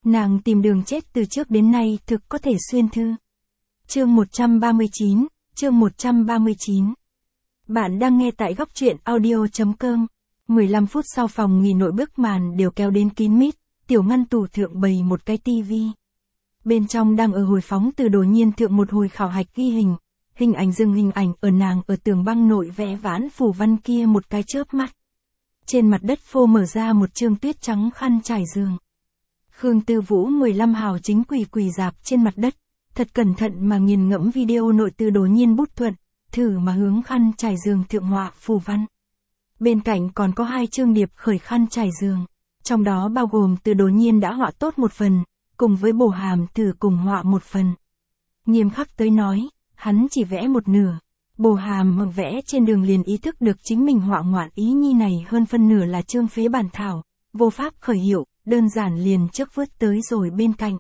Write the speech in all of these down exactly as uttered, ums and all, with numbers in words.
Nàng tìm đường chết từ trước đến nay thực có thể xuyên thư. Chương một trăm ba mươi chín, chương một trăm ba mươi chín. Bạn đang nghe tại góc truyện audio.com. mười lăm phút sau phòng nghỉ nội bức màn đều kéo đến kín mít, tiểu ngăn tủ thượng bày một cái tivi. Bên trong đang ở hồi phóng từ Đồ Nhiên thượng một hồi khảo hạch ghi hình, hình ảnh dừng hình ảnh ở nàng ở tường băng nội vẽ vãn phủ văn kia một cái chớp mắt. Trên mặt đất phô mở ra một trương tuyết trắng khăn trải giường. Khương Tư Vũ mười lăm hào chính quỳ quỳ dạp trên mặt đất, thật cẩn thận mà nghiền ngẫm video nội từ Đồ Nhiên bút thuận, thử mà hướng khăn trải giường thượng họa phù văn. Bên cạnh còn có hai chương điệp khởi khăn trải giường, trong đó bao gồm từ Đồ Nhiên đã họa tốt một phần, cùng với Bồ Hàm thử cùng họa một phần. Nghiêm khắc tới nói, hắn chỉ vẽ một nửa. Bồ Hàm mặc vẽ trên đường liền ý thức được chính mình họa ngoạn ý nhi này hơn phân nửa là chương phế bản thảo, vô pháp khởi hiệu, đơn giản liền trước vớt tới rồi bên cạnh.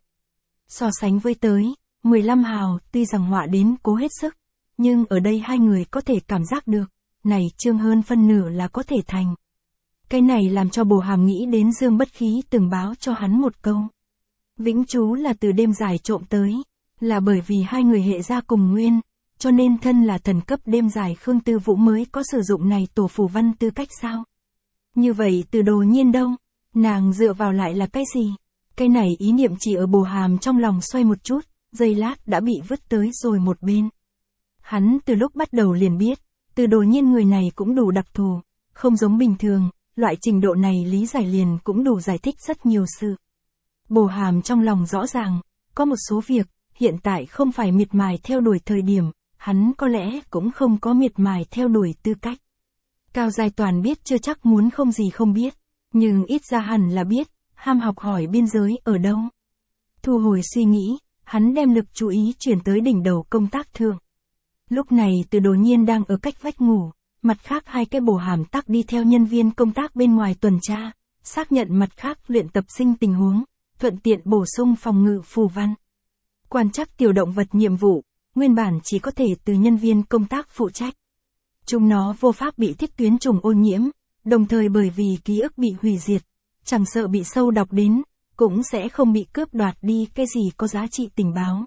So sánh với tới, mười lăm hào tuy rằng họa đến cố hết sức, nhưng ở đây hai người có thể cảm giác được, này chương hơn phân nửa là có thể thành. Cái này làm cho Bồ Hàm nghĩ đến Dương Bất Khí từng báo cho hắn một câu. Vĩnh chú là từ đêm dài trộm tới, là bởi vì hai người hệ gia cùng nguyên, cho nên thân là thần cấp đêm dài Khương Tư Vũ mới có sử dụng này tổ phù văn tư cách sao. Như vậy từ Đồ Nhiên đâu, nàng dựa vào lại là cái gì? Cái này ý niệm chỉ ở Bồ Hàm trong lòng xoay một chút, giây lát đã bị vứt tới rồi một bên. Hắn từ lúc bắt đầu liền biết, từ Đồ Nhiên người này cũng đủ đặc thù, không giống bình thường, loại trình độ này lý giải liền cũng đủ giải thích rất nhiều sự. Bồ Hàm trong lòng rõ ràng, có một số việc, hiện tại không phải miệt mài theo đuổi thời điểm, hắn có lẽ cũng không có miệt mài theo đuổi tư cách. Cao Giai Toàn biết chưa chắc muốn không gì không biết, nhưng ít ra hẳn là biết, ham học hỏi biên giới ở đâu. Thu hồi suy nghĩ, hắn đem lực chú ý chuyển tới đỉnh đầu công tác thượng. Lúc này từ Đồ Nhiên đang ở cách vách ngủ, mặt khác hai cái Bồ Hàm tắc đi theo nhân viên công tác bên ngoài tuần tra, xác nhận mặt khác luyện tập sinh tình huống, thuận tiện bổ sung phòng ngự phù văn. Quan trắc tiểu động vật nhiệm vụ, nguyên bản chỉ có thể từ nhân viên công tác phụ trách. Chúng nó vô pháp bị thiết tuyến trùng ô nhiễm, đồng thời bởi vì ký ức bị hủy diệt, chẳng sợ bị sâu đọc đến, cũng sẽ không bị cướp đoạt đi cái gì có giá trị tình báo.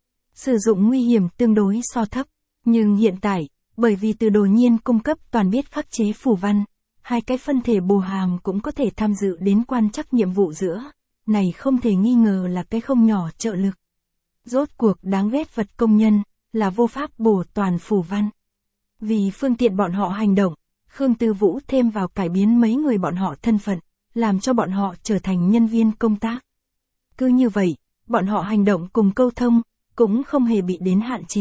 Sử dụng nguy hiểm tương đối so thấp, nhưng hiện tại, bởi vì từ Đồ Nhiên cung cấp toàn biết khắc chế phù văn, hai cái phân thể Bồ Hàm cũng có thể tham dự đến quan trắc nhiệm vụ giữa, này không thể nghi ngờ là cái không nhỏ trợ lực. Rốt cuộc đáng ghét vật công nhân, là vô pháp bổ toàn phù văn. Vì phương tiện bọn họ hành động, Khương Tư Vũ thêm vào cải biến mấy người bọn họ thân phận, làm cho bọn họ trở thành nhân viên công tác. Cứ như vậy, bọn họ hành động cùng câu thông, cũng không hề bị đến hạn chế.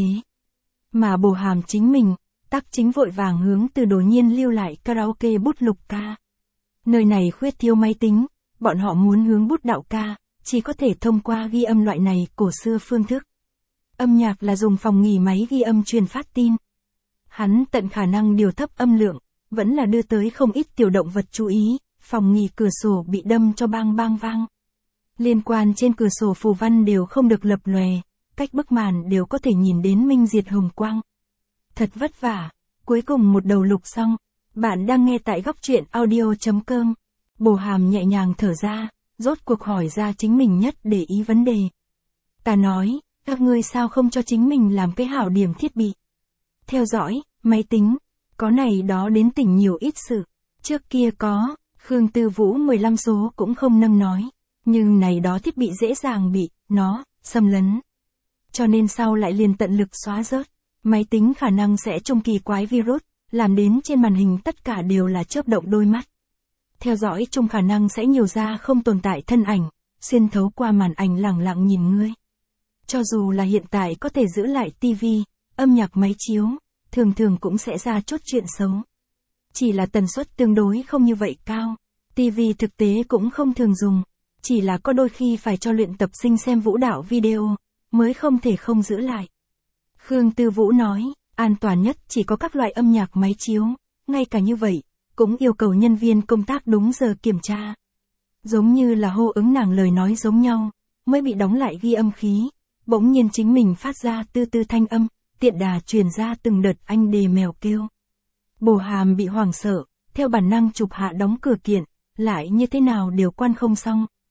Mà Bồ Hàm chính mình, tắc chính vội vàng hướng từ Đồ Nhiên lưu lại karaoke bút lục ca. Nơi này khuyết thiếu máy tính, bọn họ muốn hướng bút đạo ca, chỉ có thể thông qua ghi âm loại này cổ xưa phương thức. Âm nhạc là dùng phòng nghỉ máy ghi âm truyền phát tin. Hắn tận khả năng điều thấp âm lượng, vẫn là đưa tới không ít tiểu động vật chú ý, phòng nghỉ cửa sổ bị đâm cho bang bang vang. Liên quan trên cửa sổ phù văn đều không được lập lòe, cách bức màn đều có thể nhìn đến minh diệt hồng quang. Thật vất vả, cuối cùng một đầu lục xong, bạn đang nghe tại góc truyện audio.com. Bồ Hàm nhẹ nhàng thở ra, rốt cuộc hỏi ra chính mình nhất để ý vấn đề. Ta nói, các ngươi sao không cho chính mình làm cái hảo điểm thiết bị? Theo dõi, máy tính, có này đó đến tỉnh nhiều ít sự. Trước kia có, Khương Tư Vũ mười lăm số cũng không nâng nói, nhưng này đó thiết bị dễ dàng bị, nó, xâm lấn. Cho nên sau lại liền tận lực xóa rớt, máy tính khả năng sẽ trông kỳ quái virus, làm đến trên màn hình tất cả đều là chớp động đôi mắt. Theo dõi chung khả năng sẽ nhiều ra không tồn tại thân ảnh, xuyên thấu qua màn ảnh lẳng lặng nhìn ngươi. Cho dù là hiện tại có thể giữ lại tivi, âm nhạc máy chiếu, thường thường cũng sẽ ra chút chuyện xấu. Chỉ là tần suất tương đối không như vậy cao, tivi thực tế cũng không thường dùng, chỉ là có đôi khi phải cho luyện tập sinh xem vũ đạo video, mới không thể không giữ lại. Khương Tư Vũ nói, an toàn nhất chỉ có các loại âm nhạc máy chiếu, ngay cả như vậy, cũng yêu cầu nhân viên công tác đúng giờ kiểm tra. Giống như là hô ứng nàng lời nói giống nhau, mới bị đóng lại ghi âm khí, bỗng nhiên chính mình phát ra tư tư thanh âm, tiện đà truyền ra từng đợt anh đề mèo kêu. Bồ Hàm bị hoảng sợ, theo bản năng chụp hạ đóng cửa kiện, lại như thế nào đều quan không xong.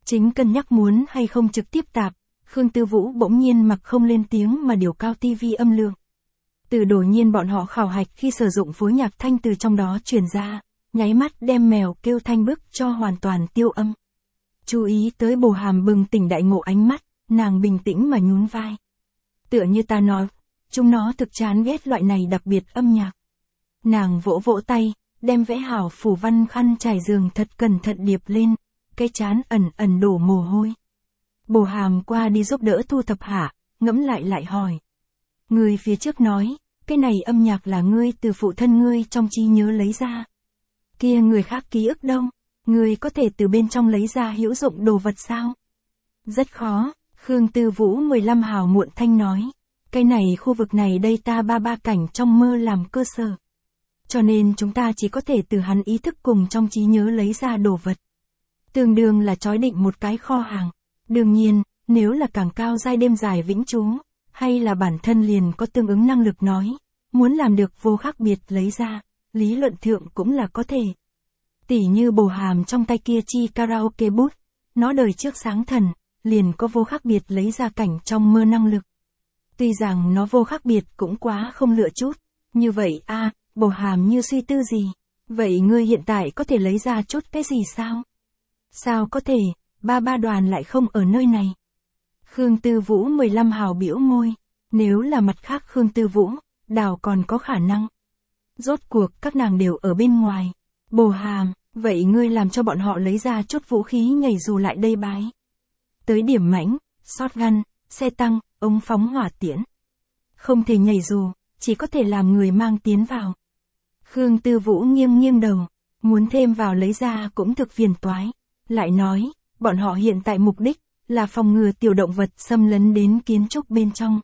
Chính cân nhắc muốn hay không trực tiếp tạp, Khương Tư Vũ bỗng nhiên mặc không lên tiếng mà điều cao tivi âm lượng. Từ đột nhiên bọn họ khảo hạch khi sử dụng phối nhạc thanh từ trong đó truyền ra, nháy mắt đem mèo kêu thanh bức cho hoàn toàn tiêu âm. Chú ý tới Bồ Hàm bừng tỉnh đại ngộ ánh mắt, nàng bình tĩnh mà nhún vai. Tựa như ta nói, chúng nó thực chán ghét loại này đặc biệt âm nhạc. Nàng vỗ vỗ tay, đem vẽ hảo phủ văn khăn trải giường thật cẩn thận điệp lên, cái chán ẩn ẩn đổ mồ hôi. Bồ Hàm qua đi giúp đỡ thu thập hạ, ngẫm lại lại hỏi. Người phía trước nói, cái này âm nhạc là ngươi từ phụ thân ngươi trong trí nhớ lấy ra. Kia người khác ký ức đâu, ngươi có thể từ bên trong lấy ra hữu dụng đồ vật sao? Rất khó, Khương Tư Vũ mười lăm hào muộn thanh nói. Cái này khu vực này đây ta ba ba cảnh trong mơ làm cơ sở. Cho nên chúng ta chỉ có thể từ hắn ý thức cùng trong trí nhớ lấy ra đồ vật. Tương đương là chói định một cái kho hàng. Đương nhiên, nếu là càng cao giai đêm dài vĩnh trú, hay là bản thân liền có tương ứng năng lực nói, muốn làm được vô khác biệt lấy ra, lý luận thượng cũng là có thể. Tỉ như Bồ Hàm trong tay kia chi karaoke bút, nó đời trước sáng thần, liền có vô khác biệt lấy ra cảnh trong mơ năng lực. Tuy rằng nó vô khác biệt cũng quá không lựa chút, như vậy a Bồ Hàm như suy tư gì, vậy ngươi hiện tại có thể lấy ra chút cái gì sao? Sao có thể, ba ba đoàn lại không ở nơi này. Khương Tư Vũ mười lăm hào biểu môi, nếu là mặt khác Khương Tư Vũ, đào còn có khả năng. Rốt cuộc các nàng đều ở bên ngoài. Bồ Hàm, vậy ngươi làm cho bọn họ lấy ra chút vũ khí nhảy dù lại đây bái. Tới điểm mãnh, shotgun, xe tăng, ống phóng hỏa tiễn. Không thể nhảy dù, chỉ có thể làm người mang tiến vào. Khương Tư Vũ nghiêng nghiêng đầu, muốn thêm vào lấy ra cũng thực phiền toái. Lại nói, bọn họ hiện tại mục đích là phòng ngừa tiểu động vật xâm lấn đến kiến trúc bên trong.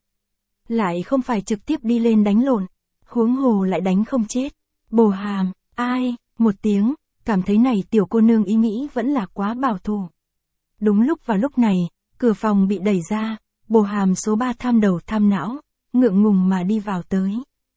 Lại không phải trực tiếp đi lên đánh lộn, huống hồ lại đánh không chết. Bồ Hàm, ai, một tiếng, cảm thấy này tiểu cô nương ý nghĩ vẫn là quá bảo thủ. Đúng lúc vào lúc này, cửa phòng bị đẩy ra, Bồ Hàm số ba tham đầu tham não, ngượng ngùng mà đi vào tới.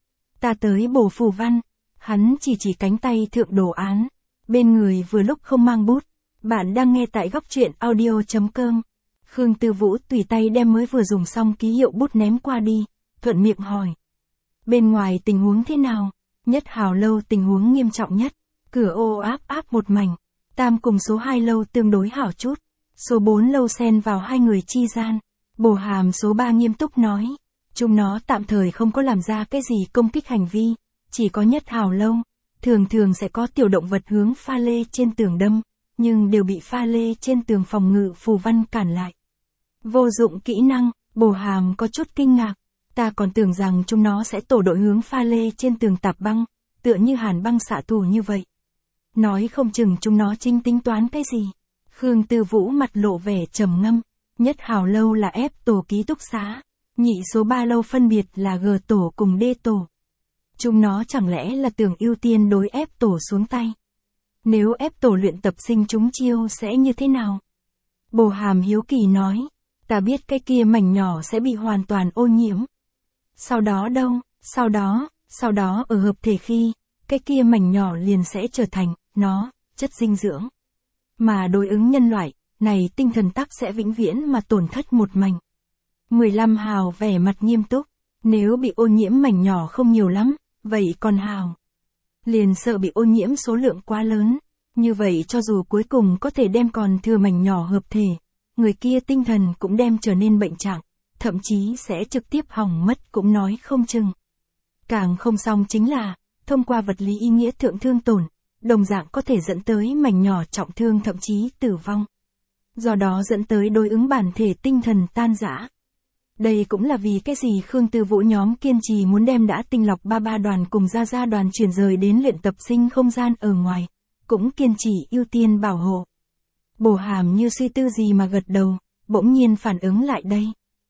Ta tới Bồ Phù Văn, hắn chỉ chỉ cánh tay thượng đồ án, bên người vừa lúc không mang bút. Bạn đang nghe tại góc truyện audio.com. Khương Tư Vũ tùy tay đem mới vừa dùng xong ký hiệu bút ném qua đi, thuận miệng hỏi. Bên ngoài tình huống thế nào? Nhất hào lâu tình huống nghiêm trọng nhất, cửa ô áp áp một mảnh, tam cùng số hai lâu tương đối hảo chút, số bốn lâu xen vào hai người chi gian. Bồ Hàm số ba nghiêm túc nói, chúng nó tạm thời không có làm ra cái gì công kích hành vi, chỉ có nhất hào lâu, thường thường sẽ có tiểu động vật hướng pha lê trên tường đâm, nhưng đều bị pha lê trên tường phòng ngự phù văn cản lại. Vô dụng kỹ năng, Bồ Hàm có chút kinh ngạc, ta còn tưởng rằng chúng nó sẽ tổ đội hướng pha lê trên tường tạp băng, tựa như hàn băng xạ thủ như vậy. Nói không chừng chúng nó chính tính toán cái gì. Khương Tư Vũ mặt lộ vẻ trầm ngâm, nhất hào lâu là F tổ ký túc xá, nhị số ba lâu phân biệt là G tổ cùng D tổ. Chúng nó chẳng lẽ là tưởng ưu tiên đối F tổ xuống tay. Nếu ép tổ luyện tập sinh chúng chiêu sẽ như thế nào? Bồ Hàm hiếu kỳ nói, ta biết cái kia mảnh nhỏ sẽ bị hoàn toàn ô nhiễm. Sau đó đâu, sau đó, sau đó ở hợp thể khi, cái kia mảnh nhỏ liền sẽ trở thành, nó, chất dinh dưỡng. Mà đối ứng nhân loại, này tinh thần tắc sẽ vĩnh viễn mà tổn thất một mảnh. mười lăm hào vẻ mặt nghiêm túc, nếu bị ô nhiễm mảnh nhỏ không nhiều lắm, vậy còn hào. Liền sợ bị ô nhiễm số lượng quá lớn, như vậy cho dù cuối cùng có thể đem còn thừa mảnh nhỏ hợp thể, người kia tinh thần cũng đem trở nên bệnh trạng, thậm chí sẽ trực tiếp hỏng mất cũng nói không chừng. Càng không xong chính là, thông qua vật lý ý nghĩa thượng thương tổn, đồng dạng có thể dẫn tới mảnh nhỏ trọng thương thậm chí tử vong. Do đó dẫn tới đối ứng bản thể tinh thần tan rã. Đây cũng là vì cái gì Khương Tư Vũ nhóm kiên trì muốn đem đã tinh lọc ba ba đoàn cùng ra ra đoàn chuyển rời đến luyện tập sinh không gian ở ngoài, cũng kiên trì ưu tiên bảo hộ. Bồ Hàm như suy tư gì mà gật đầu, bỗng nhiên phản ứng lại đây.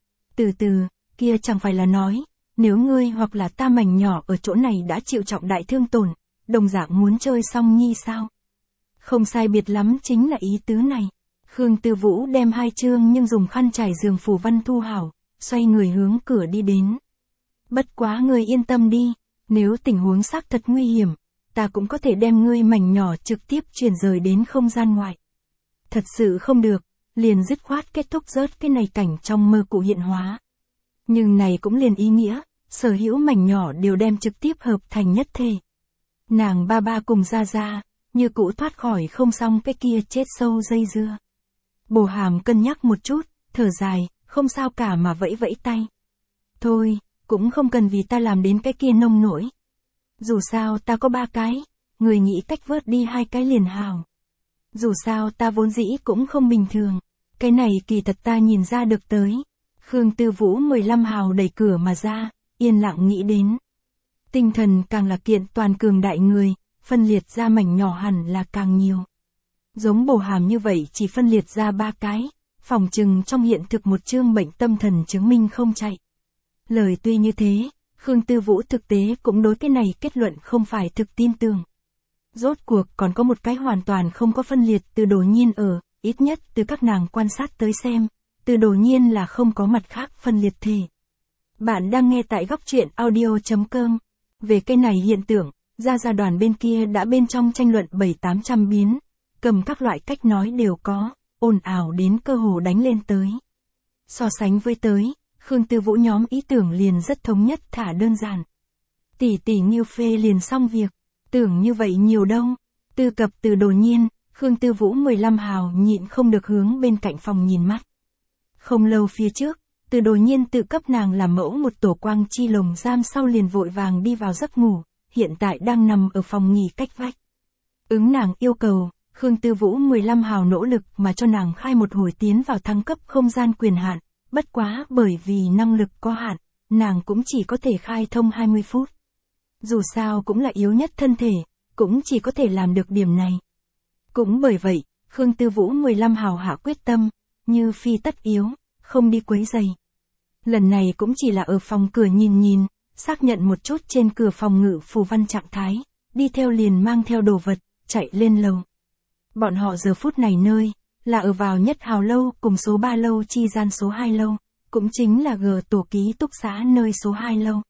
Từ từ, kia chẳng phải là nói, nếu ngươi hoặc là ta mảnh nhỏ ở chỗ này đã chịu trọng đại thương tổn, đồng dạng muốn chơi xong nhi sao? Không sai biệt lắm chính là ý tứ này. Khương Tư Vũ đem hai chương nhưng dùng khăn trải giường phù văn thu hảo, xoay người hướng cửa đi đến. Bất quá ngươi yên tâm đi, nếu tình huống xác thật nguy hiểm, ta cũng có thể đem ngươi mảnh nhỏ trực tiếp chuyển rời đến không gian ngoại. Thật sự không được, liền dứt khoát kết thúc rớt cái này cảnh trong mơ cụ hiện hóa. Nhưng này cũng liền ý nghĩa, sở hữu mảnh nhỏ đều đem trực tiếp hợp thành nhất thể. Nàng ba ba cùng ra ra, như cũ thoát khỏi không xong cái kia chết sâu dây dưa. Bồ Hàm cân nhắc một chút, thở dài, không sao cả mà vẫy vẫy tay. Thôi, cũng không cần vì ta làm đến cái kia nông nổi. Dù sao ta có ba cái, người nghĩ cách vớt đi hai cái liền hào. Dù sao ta vốn dĩ cũng không bình thường, cái này kỳ thật ta nhìn ra được tới. Khương Tư Vũ mười lăm hào đẩy cửa mà ra, yên lặng nghĩ đến. Tinh thần càng là kiện toàn cường đại người, phân liệt ra mảnh nhỏ hẳn là càng nhiều. Giống Bồ Hàm như vậy chỉ phân liệt ra ba cái, phòng chừng trong hiện thực một chương bệnh tâm thần chứng minh không chạy. Lời tuy như thế, Khương Tư Vũ thực tế cũng đối cái này kết luận không phải thực tin tưởng. Rốt cuộc còn có một cái hoàn toàn không có phân liệt từ Đồ Nhiên ở, ít nhất từ các nàng quan sát tới xem, từ Đồ Nhiên là không có mặt khác phân liệt thể. Bạn đang nghe tại góc truyện audio chấm com. Về cái này hiện tượng, Gia Gia đoàn bên kia đã bên trong tranh luận bảy tám trăm biến, cầm các loại cách nói đều có, ồn ào đến cơ hồ đánh lên tới. So sánh với tới, Khương Tư Vũ nhóm ý tưởng liền rất thống nhất thả đơn giản. Tỷ tỷ Nghiêu phê liền xong việc, tưởng như vậy nhiều đâu. Tư cập từ Đồ Nhiên, Khương Tư Vũ mười lăm hào nhịn không được hướng bên cạnh phòng nhìn mắt. Không lâu phía trước, Từ Đồ Nhiên tự cấp nàng làm mẫu một tổ quang chi lồng giam sau liền vội vàng đi vào giấc ngủ, hiện tại đang nằm ở phòng nghỉ cách vách. Ứng nàng yêu cầu, Khương Tư Vũ mười lăm hào nỗ lực mà cho nàng khai một hồi tiến vào thăng cấp không gian quyền hạn, bất quá bởi vì năng lực có hạn, nàng cũng chỉ có thể khai thông hai mươi phút. Dù sao cũng là yếu nhất thân thể, cũng chỉ có thể làm được điểm này. Cũng bởi vậy, Khương Tư Vũ mười lăm hào hạ quyết tâm, như phi tất yếu, không đi quấy giày. Lần này cũng chỉ là ở phòng cửa nhìn nhìn, xác nhận một chút trên cửa phòng ngự phù văn trạng thái, đi theo liền mang theo đồ vật, chạy lên lầu. Bọn họ giờ phút này nơi, là ở vào nhất hào lâu cùng số ba lâu chi gian số hai lâu, cũng chính là G tổ ký túc xá nơi số hai lâu.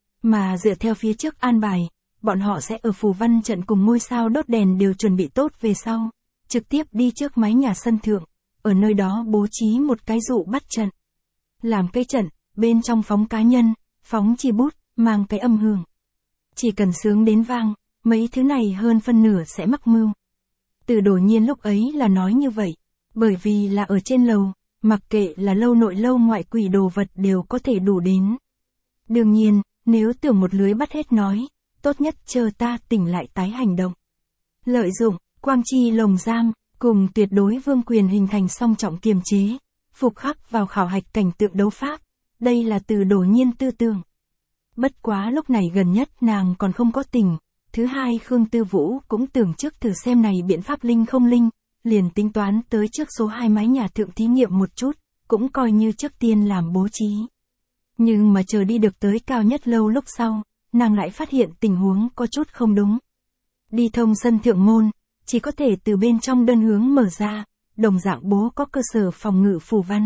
Mà dựa theo phía trước an bài, bọn họ sẽ ở phù văn trận cùng ngôi sao đốt đèn đều chuẩn bị tốt về sau, trực tiếp đi trước mái nhà sân thượng, ở nơi đó bố trí một cái dụ bắt trận. Làm cái trận, bên trong phóng cá nhân, phóng chi bút, mang cái âm hưởng. Chỉ cần sướng đến vang, mấy thứ này hơn phân nửa sẽ mắc mưu. Từ Đồ Nhiên lúc ấy là nói như vậy, bởi vì là ở trên lầu, mặc kệ là lâu nội lâu ngoại quỷ đồ vật đều có thể đủ đến. Đương nhiên, nếu tưởng một lưới bắt hết nói, tốt nhất chờ ta tỉnh lại tái hành động. Lợi dụng, quang chi lồng giam, cùng tuyệt đối vương quyền hình thành song trọng kiềm chế, phục khắc vào khảo hạch cảnh tượng đấu pháp, đây là Từ Đồ Nhiên tư tưởng. Bất quá lúc này gần nhất nàng còn không có tỉnh, thứ hai Khương Tư Vũ cũng tưởng trước thử xem này biện pháp linh không linh, liền tính toán tới trước số hai mái nhà thượng thí nghiệm một chút, cũng coi như trước tiên làm bố trí. Nhưng mà chờ đi được tới cao nhất lâu lúc sau, nàng lại phát hiện tình huống có chút không đúng. Đi thông sân thượng môn, chỉ có thể từ bên trong đơn hướng mở ra, đồng dạng bố có cơ sở phòng ngự phù văn.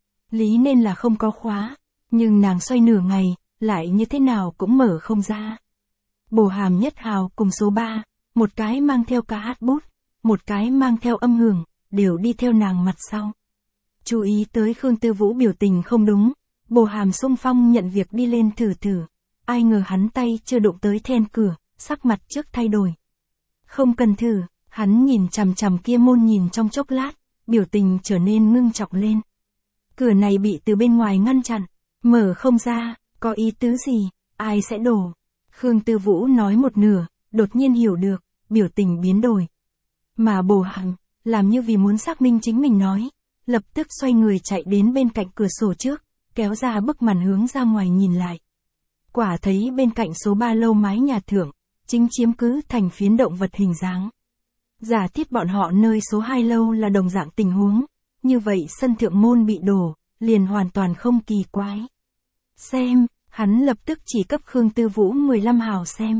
Lý nên là không có khóa, nhưng nàng xoay nửa ngày, lại như thế nào cũng mở không ra. Bồ Hàm nhất hào cùng số ba, một cái mang theo ca hát bút, một cái mang theo âm hưởng, đều đi theo nàng mặt sau. Chú ý tới Khương Tư Vũ biểu tình không đúng, Bồ Hàm xung phong nhận việc đi lên thử thử, ai ngờ hắn tay chưa đụng tới then cửa, sắc mặt trước thay đổi. Không cần thử, hắn nhìn chằm chằm kia môn nhìn trong chốc lát, biểu tình trở nên ngưng trọng lên. Cửa này bị từ bên ngoài ngăn chặn, mở không ra, có ý tứ gì, ai sẽ đổ. Khương Tư Vũ nói một nửa, đột nhiên hiểu được, biểu tình biến đổi. Mà Bồ Hàm, làm như vì muốn xác minh chính mình nói, lập tức xoay người chạy đến bên cạnh cửa sổ trước, kéo ra bức màn hướng ra ngoài nhìn lại. Quả thấy bên cạnh số ba lâu mái nhà thượng, chính chiếm cứ thành phiến động vật hình dáng. Giả thiết bọn họ nơi số hai lâu là đồng dạng tình huống, như vậy sân thượng môn bị đổ, liền hoàn toàn không kỳ quái. Xem, hắn lập tức chỉ cấp Khương Tư Vũ mười lăm hào xem.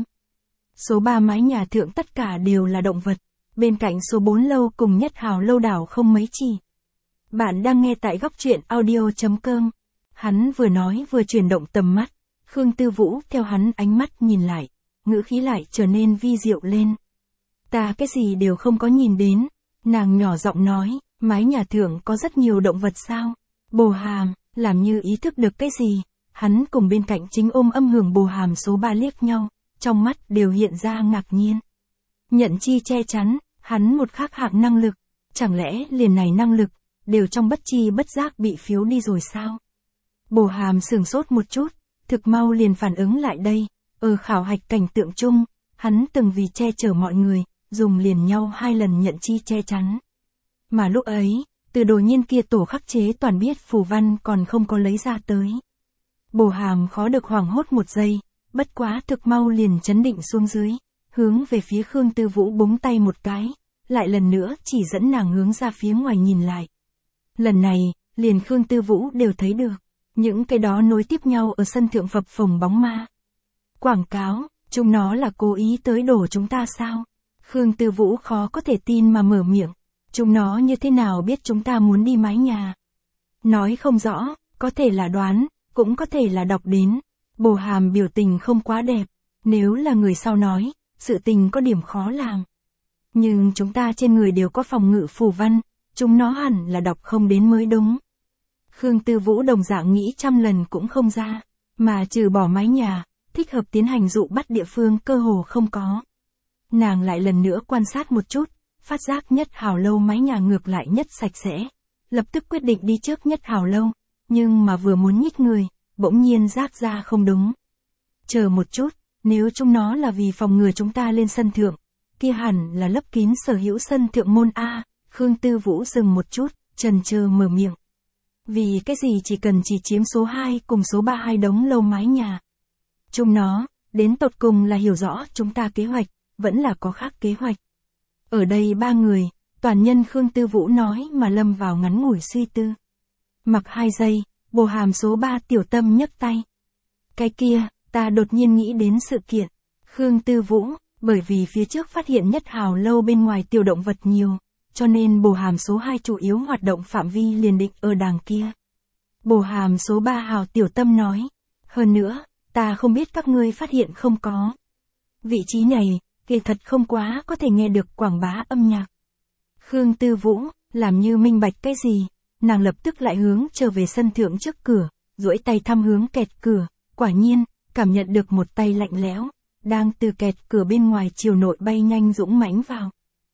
Số ba mái nhà thượng tất cả đều là động vật, bên cạnh số bốn lâu cùng nhất hào lâu đảo không mấy chỉ. Bạn đang nghe tại góc truyện audio chấm com. Hắn vừa nói vừa chuyển động tầm mắt, Khương Tư Vũ theo hắn ánh mắt nhìn lại, ngữ khí lại trở nên vi diệu lên. Ta cái gì đều không có nhìn đến, nàng nhỏ giọng nói, Mái nhà thượng có rất nhiều động vật sao? Bồ Hàm, làm như ý thức được cái gì, hắn cùng bên cạnh chính ôm âm hưởng Bồ Hàm số ba liếc nhau, trong mắt đều hiện ra ngạc nhiên. Nhận chi che chắn, hắn một khác hạng năng lực, chẳng lẽ liền này năng lực, đều trong bất chi bất giác bị phiếu đi rồi sao? Bồ Hàm sửng sốt một chút, thực mau liền phản ứng lại đây, ở khảo hạch cảnh tượng chung, hắn từng vì che chở mọi người, dùng liền nhau hai lần nhận chi che chắn. Mà lúc ấy, từ đồ nhiên kia tổ khắc chế toàn biết phù văn còn không có lấy ra tới. Bồ Hàm khó được hoảng hốt một giây, bất quá thực mau liền chấn định xuống dưới, hướng về phía Khương Tư Vũ búng tay một cái, lại lần nữa chỉ dẫn nàng hướng ra phía ngoài nhìn lại. Lần này, liền Khương Tư Vũ đều thấy được, những cái đó nối tiếp nhau ở sân thượng phập phồng bóng ma. Quảng cáo, chúng nó là cố ý tới đổ chúng ta sao? Khương Tư Vũ khó có thể tin mà mở miệng, chúng nó như thế nào biết chúng ta muốn đi mái nhà? Nói không rõ, có thể là đoán, cũng có thể là đọc đến. Bồ Hàm biểu tình không quá đẹp, nếu là người sau nói, sự tình có điểm khó làm. Nhưng chúng ta trên người đều có phòng ngự phù văn, chúng nó hẳn là đọc không đến mới đúng. Khương Tư Vũ đồng dạng nghĩ trăm lần cũng không ra, mà trừ bỏ mái nhà, thích hợp tiến hành dụ bắt địa phương cơ hồ không có. Nàng lại lần nữa quan sát một chút, phát giác Nhất Hào Lâu mái nhà ngược lại nhất sạch sẽ, lập tức quyết định đi trước Nhất Hào Lâu, nhưng mà vừa muốn nhích người, bỗng nhiên giác ra không đúng. Chờ một chút, nếu chúng nó là vì phòng ngừa chúng ta lên sân thượng, kia hẳn là lấp kín sở hữu sân thượng môn A. Khương Tư Vũ dừng một chút, chần chờ mở miệng. Vì cái gì chỉ cần chỉ chiếm số hai cùng số ba hai đống lâu mái nhà. Chúng nó, đến tột cùng là hiểu rõ chúng ta kế hoạch, vẫn là có khác kế hoạch. Ở đây ba người, toàn nhân Khương Tư Vũ nói mà lâm vào ngắn ngủi suy tư. Mặc hai giây, Bồ Hàm số ba tiểu tâm nhấc tay. Cái kia, ta đột nhiên nghĩ đến sự kiện. Khương Tư Vũ, bởi vì phía trước phát hiện Nhất Hào Lâu bên ngoài tiểu động vật nhiều, cho nên Bồ Hàm số hai chủ yếu hoạt động phạm vi liền định ở đàng kia. Bồ Hàm số ba hào tiểu tâm nói. Hơn nữa, ta không biết các ngươi phát hiện không có. Vị trí này, kỳ thật không quá có thể nghe được quảng bá âm nhạc. Khương Tư Vũ, làm như minh bạch cái gì, nàng lập tức lại hướng trở về sân thượng trước cửa, duỗi tay thăm hướng kẹt cửa, quả nhiên, cảm nhận được một tay lạnh lẽo, đang từ kẹt cửa bên ngoài chiều nội bay nhanh dũng mãnh vào.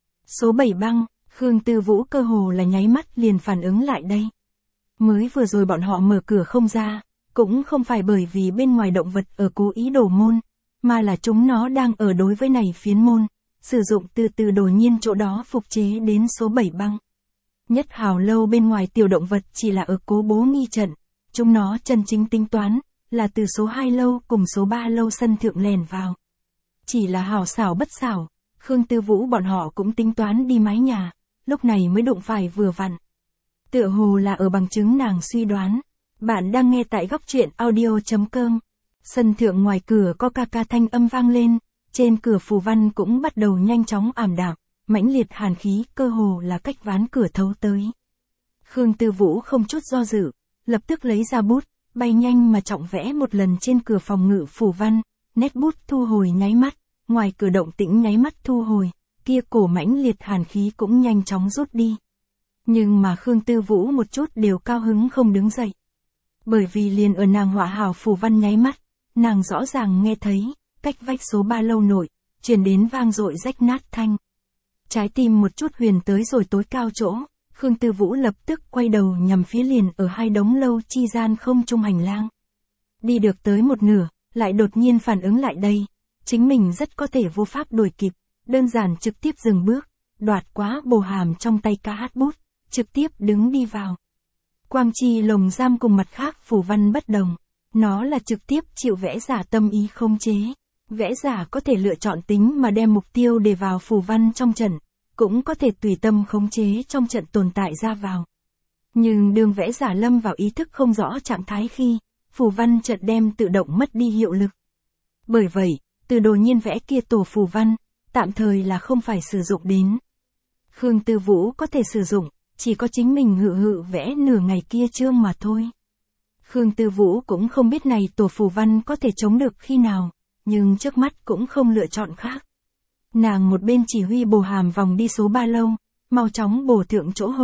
Số bảy băng, Khương Tư Vũ cơ hồ là nháy mắt liền phản ứng lại đây. Mới vừa rồi bọn họ mở cửa không ra, cũng không phải bởi vì bên ngoài động vật ở cố ý đổ môn, mà là chúng nó đang ở đối với này phiến môn, sử dụng từ từ đồ nhiên chỗ đó phục chế đến số bảy băng. Nhất Hào Lâu bên ngoài tiểu động vật chỉ là ở cố bố nghi trận, chúng nó chân chính tính toán, là từ số hai lâu cùng số ba lâu sân thượng lèn vào. Chỉ là hảo xảo bất xảo, Khương Tư Vũ bọn họ cũng tính toán đi mái nhà, lúc này mới đụng phải vừa vặn. Tựa hồ là ở bằng chứng nàng suy đoán. Bạn đang nghe tại góc truyện audio.com. Sân thượng ngoài cửa có ca ca thanh âm vang lên, trên cửa phù văn cũng bắt đầu nhanh chóng ảm đạm, mãnh liệt hàn khí cơ hồ là cách ván cửa thấu tới. Khương Tư Vũ không chút do dự, lập tức lấy ra bút, bay nhanh mà trọng vẽ một lần trên cửa phòng ngự phù văn, nét bút thu hồi nháy mắt, ngoài cửa động tĩnh nháy mắt thu hồi, kia cổ mãnh liệt hàn khí cũng nhanh chóng rút đi. Nhưng mà Khương Tư Vũ một chút đều cao hứng không đứng dậy. Bởi vì liền ở nàng họa hào phù văn nháy mắt, nàng rõ ràng nghe thấy, cách vách số ba lâu nội, truyền đến vang dội rách nát thanh. Trái tim một chút huyền tới rồi tối cao chỗ, Khương Tư Vũ lập tức quay đầu nhằm phía liền ở hai đống lâu chi gian không trung hành lang. Đi được tới một nửa, lại đột nhiên phản ứng lại đây, chính mình rất có thể vô pháp đuổi kịp, đơn giản trực tiếp dừng bước, đoạt quá Bồ Hàm trong tay ca hát bút, trực tiếp đứng đi vào. Quang chi lồng giam cùng mặt khác phù văn bất đồng, nó là trực tiếp chịu vẽ giả tâm ý không chế. Vẽ giả có thể lựa chọn tính mà đem mục tiêu để vào phù văn trong trận, cũng có thể tùy tâm khống chế trong trận tồn tại ra vào. Nhưng đường vẽ giả lâm vào ý thức không rõ trạng thái khi, phù văn trận đem tự động mất đi hiệu lực. Bởi vậy, từ đồ nhiên vẽ kia tổ phù văn, tạm thời là không phải sử dụng đến. Khương Tư Vũ có thể sử dụng, chỉ có chính mình hự hự vẽ nửa ngày kia chương mà thôi. Khương Tư Vũ cũng không biết này tổ phù văn có thể chống được khi nào, nhưng trước mắt cũng không lựa chọn khác. Nàng một bên chỉ huy Bồ Hàm vòng đi số ba lâu, mau chóng bổ thượng chỗ hồng,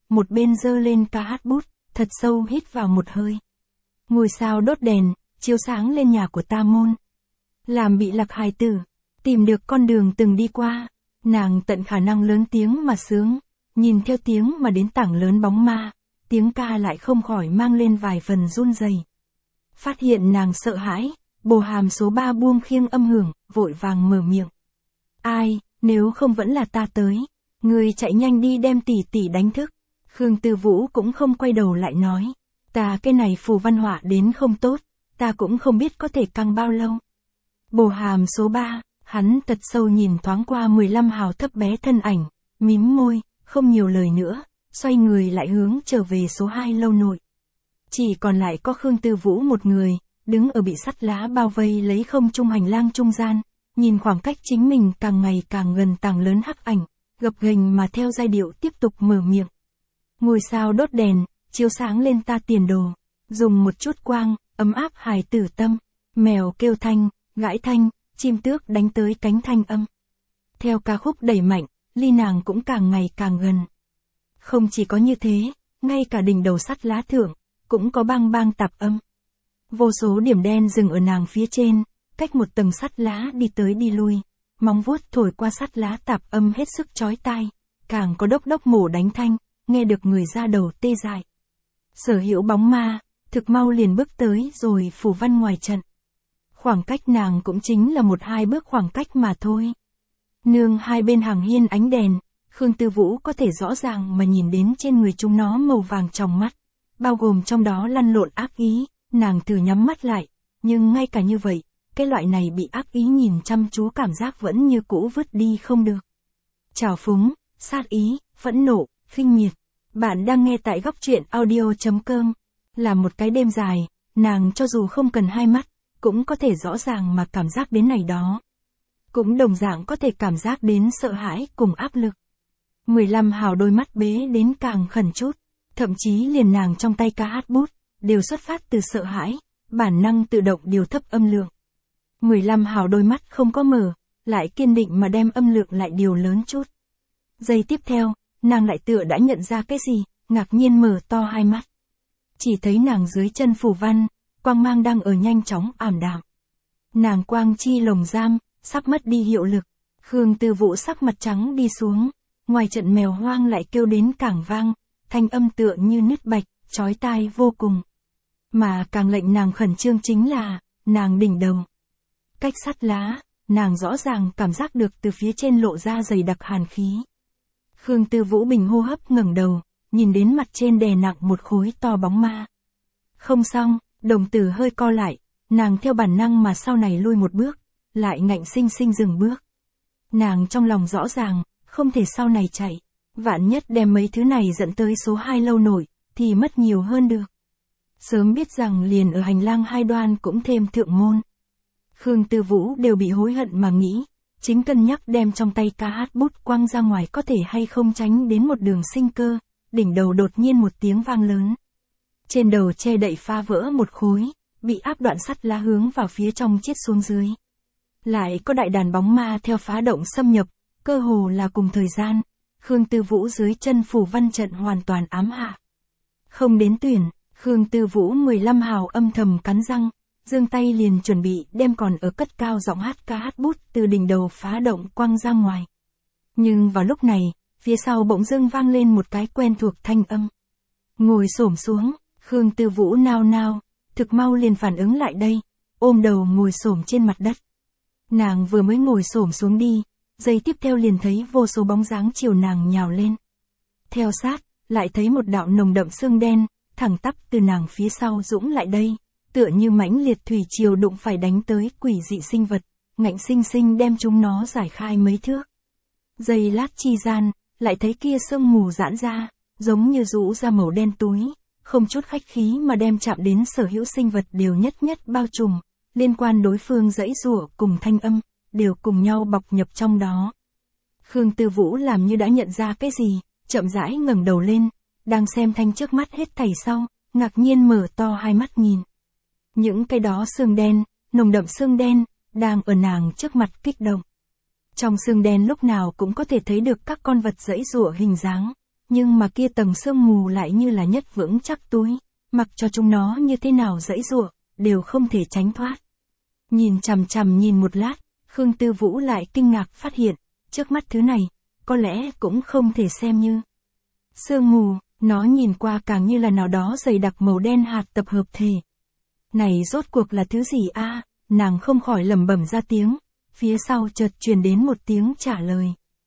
một bên giơ lên ca hát bút, thật sâu hít vào một hơi. Ngôi sao đốt đèn, chiếu sáng lên nhà của ta môn. Làm bị lạc hài tử, tìm được con đường từng đi qua, nàng tận khả năng lớn tiếng mà sướng, nhìn theo tiếng mà đến tảng lớn bóng ma, tiếng ca lại không khỏi mang lên vài phần run rẩy. Phát hiện nàng sợ hãi, Bồ Hàm số ba buông khiêng âm hưởng, vội vàng mở miệng. Ai, nếu không vẫn là ta tới, người chạy nhanh đi đem tỷ tỷ đánh thức. Khương Tư Vũ cũng không quay đầu lại nói, ta cái này phù văn họa đến không tốt, ta cũng không biết có thể căng bao lâu. Bồ Hàm số ba, hắn thật sâu nhìn thoáng qua mười lăm hào thấp bé thân ảnh, mím môi, không nhiều lời nữa, xoay người lại hướng trở về số hai lâu nội. Chỉ còn lại có Khương Tư Vũ một người, đứng ở bị sắt lá bao vây lấy không trung hành lang trung gian, nhìn khoảng cách chính mình càng ngày càng gần tảng lớn hắc ảnh, gập ghềnh mà theo giai điệu tiếp tục mở miệng. Ngôi sao đốt đèn, chiếu sáng lên ta tiền đồ, dùng một chút quang, ấm áp hài tử tâm, mèo kêu thanh, gãi thanh, chim tước đánh tới cánh thanh âm. Theo ca khúc đẩy mạnh, ly nàng cũng càng ngày càng gần. Không chỉ có như thế, ngay cả đỉnh đầu sắt lá thượng, cũng có bang bang tạp âm. Vô số điểm đen dừng ở nàng phía trên, cách một tầng sắt lá đi tới đi lui, móng vuốt thổi qua sắt lá tạp âm hết sức chói tai, càng có đốc đốc mổ đánh thanh, nghe được người ra đầu tê dại. Sở hữu bóng ma, thực mau liền bước tới rồi phủ văn ngoài trận. Khoảng cách nàng cũng chính là một hai bước khoảng cách mà thôi. Nương hai bên hàng hiên ánh đèn, Khương Tư Vũ có thể rõ ràng mà nhìn đến trên người chúng nó màu vàng trong mắt, bao gồm trong đó lăn lộn ác ý, nàng thử nhắm mắt lại, nhưng ngay cả như vậy, cái loại này bị ác ý nhìn chăm chú cảm giác vẫn như cũ vứt đi không được. Trào phúng, sát ý, phẫn nộ, khinh miệt. Bạn đang nghe tại góc truyện audio chấm com. Là một cái đêm dài, nàng cho dù không cần hai mắt, cũng có thể rõ ràng mà cảm giác đến này đó. Cũng đồng dạng có thể cảm giác đến sợ hãi cùng áp lực. mười lăm hào đôi mắt bế đến càng khẩn chút, thậm chí liền nàng trong tay ca hát bút, đều xuất phát từ sợ hãi, bản năng tự động điều thấp âm lượng. mười lăm hào đôi mắt không có mở, lại kiên định mà đem âm lượng lại điều lớn chút. Giây tiếp theo, nàng lại tựa đã nhận ra cái gì, ngạc nhiên mở to hai mắt. Chỉ thấy nàng dưới chân phù văn, quang mang đang ở nhanh chóng ảm đạm. Nàng quang chi lồng giam, sắp mất đi hiệu lực. Khương Tư Vũ sắc mặt trắng đi xuống, ngoài trận mèo hoang lại kêu đến càng vang, thanh âm tựa như nứt bạch, chói tai vô cùng. Mà càng lệnh nàng khẩn trương chính là, nàng đỉnh đầu. Cách sắt lá, nàng rõ ràng cảm giác được từ phía trên lộ ra dày đặc hàn khí. Khương Tư Vũ bình hô hấp ngẩng đầu, nhìn đến mặt trên đè nặng một khối to bóng ma. Không xong, đồng tử hơi co lại, nàng theo bản năng mà sau này lui một bước, lại ngạnh sinh sinh dừng bước. Nàng trong lòng rõ ràng, không thể sau này chạy, vạn nhất đem mấy thứ này dẫn tới số hai lâu nổi, thì mất nhiều hơn được. Sớm biết rằng liền ở hành lang hai đoan cũng thêm thượng môn. Khương Tư Vũ đều bị hối hận mà nghĩ, chính cân nhắc đem trong tay ca hát bút quăng ra ngoài có thể hay không tránh đến một đường sinh cơ, đỉnh đầu đột nhiên một tiếng vang lớn. Trên đầu che đậy phá vỡ một khối, bị áp đoạn sắt lá hướng vào phía trong chiết xuống dưới. Lại có đại đàn bóng ma theo phá động xâm nhập, cơ hồ là cùng thời gian, Khương Tư Vũ dưới chân phủ văn trận hoàn toàn ám hạ. Không đến tuyển, Khương Tư Vũ mười lăm hào âm thầm cắn răng, giương tay liền chuẩn bị đem còn ở cất cao giọng hát ca hát bút từ đỉnh đầu phá động quăng ra ngoài. Nhưng vào lúc này, phía sau bỗng dưng vang lên một cái quen thuộc thanh âm. Ngồi xổm xuống, Khương Tư Vũ nao nao, thực mau liền phản ứng lại đây, ôm đầu ngồi xổm trên mặt đất. Nàng vừa mới ngồi xổm xuống đi, giây tiếp theo liền thấy vô số bóng dáng chiều nàng nhào lên. Theo sát, lại thấy một đạo nồng đậm sương đen, thẳng tắp từ nàng phía sau dũng lại đây, tựa như mãnh liệt thủy triều đụng phải đánh tới quỷ dị sinh vật, ngạnh sinh sinh đem chúng nó giải khai mấy thước. Giây lát chi gian, lại thấy kia sương mù giãn ra, giống như rũ ra màu đen túi, không chút khách khí mà đem chạm đến sở hữu sinh vật đều nhất nhất bao trùm, liên quan đối phương dãy rủa cùng thanh âm, đều cùng nhau bọc nhập trong đó. Khương Tư Vũ làm như đã nhận ra cái gì, chậm rãi ngẩng đầu lên, đang xem thanh trước mắt hết thảy sau, ngạc nhiên mở to hai mắt nhìn. Những cái đó xương đen, nồng đậm xương đen, đang ở nàng trước mặt kích động. Trong xương đen lúc nào cũng có thể thấy được các con vật dãy rủa hình dáng, nhưng mà kia tầng sương mù lại như là nhất vững chắc túi, mặc cho chúng nó như thế nào giãy giụa, đều không thể tránh thoát. Nhìn chằm chằm nhìn một lát, Khương Tư Vũ lại kinh ngạc phát hiện, trước mắt thứ này, có lẽ cũng không thể xem như sương mù, nó nhìn qua càng như là nào đó dày đặc màu đen hạt tập hợp thể. Này rốt cuộc là thứ gì a? Nàng không khỏi lẩm bẩm ra tiếng, phía sau chợt truyền đến một tiếng trả lời.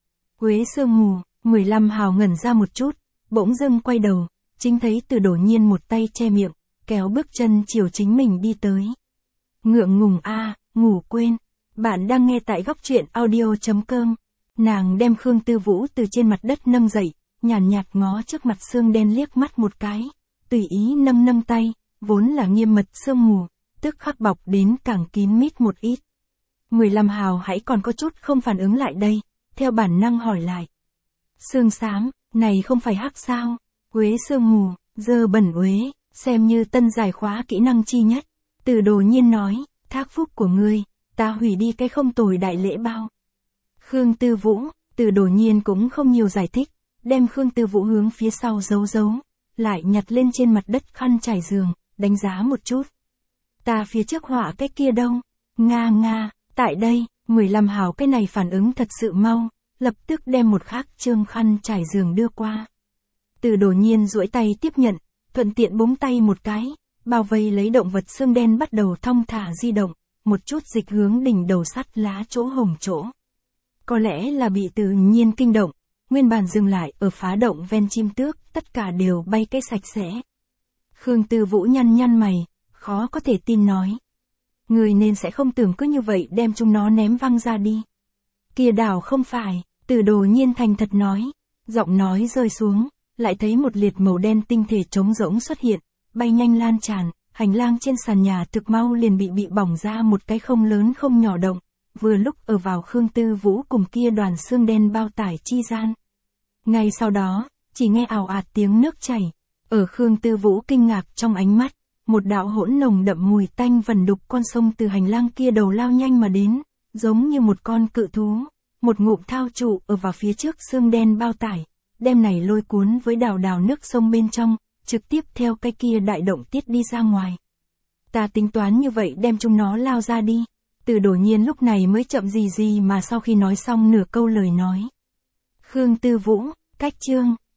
Quế sương mù, mười lăm hào ngẩn ra một chút, bỗng dưng quay đầu, chính thấy Từ Đổ Nhiên một tay che miệng, kéo bước chân chiều chính mình đi tới. Ngượng ngùng a, ngủ quên. Bạn đang nghe tại góc truyện audio chấm com. Nàng đem Khương Tư Vũ từ trên mặt đất nâng dậy, nhàn nhạt, nhạt ngó trước mặt xương đen liếc mắt một cái, tùy ý nâng nâng tay, vốn là nghiêm mật sương mù, tức khắc bọc đến càng kín mít một ít. mười lăm hào hãy còn có chút không phản ứng lại đây, theo bản năng hỏi lại. Sương xám, này không phải hắc sao? Uế sương mù, dơ bẩn uế, xem như tân giải khóa kỹ năng chi nhất. Từ Đồ Nhiên nói, thác phúc của ngươi, ta hủy đi cái không tồi đại lễ bao. Khương Tư Vũ, Từ Đồ Nhiên cũng không nhiều giải thích, đem Khương Tư Vũ hướng phía sau giấu giấu, lại nhặt lên trên mặt đất khăn trải giường, đánh giá một chút. Ta phía trước họa cái kia đâu? Nga nga, tại đây, mười lăm hào cái này phản ứng thật sự mau, lập tức đem một khác trương khăn trải giường đưa qua. Từ Đồ Nhiên duỗi tay tiếp nhận, thuận tiện búng tay một cái, bao vây lấy động vật xương đen bắt đầu thong thả di động, một chút dịch hướng đỉnh đầu sắt lá chỗ hồng chỗ. Có lẽ là bị Tự Nhiên kinh động, nguyên bản dừng lại ở phá động ven chim tước, tất cả đều bay cái sạch sẽ. Khương Tư Vũ nhăn nhăn mày, khó có thể tin nói. Người nên sẽ không tưởng cứ như vậy đem chúng nó ném văng ra đi. Kia đảo không phải, Từ Đồ Nhiên thành thật nói, giọng nói rơi xuống, lại thấy một liệt màu đen tinh thể trống rỗng xuất hiện, bay nhanh lan tràn, hành lang trên sàn nhà thực mau liền bị bị bỏng ra một cái không lớn không nhỏ động, vừa lúc ở vào Khương Tư Vũ cùng kia đoàn xương đen bao tải chi gian. Ngay sau đó, chỉ nghe ào ạt tiếng nước chảy, ở Khương Tư Vũ kinh ngạc trong ánh mắt, một đạo hỗn nồng đậm mùi tanh vần đục con sông từ hành lang kia đầu lao nhanh mà đến, giống như một con cự thú, một ngụm thao trụ ở vào phía trước xương đen bao tải, đem này lôi cuốn với đào đào nước sông bên trong, trực tiếp theo cái kia đại động tiết đi ra ngoài. Ta tính toán như vậy đem chúng nó lao ra đi. Từ Đồ Nhiên lúc này mới chậm gì gì mà sau khi nói xong nửa câu lời nói. Khương Tư Vũ, cách chương.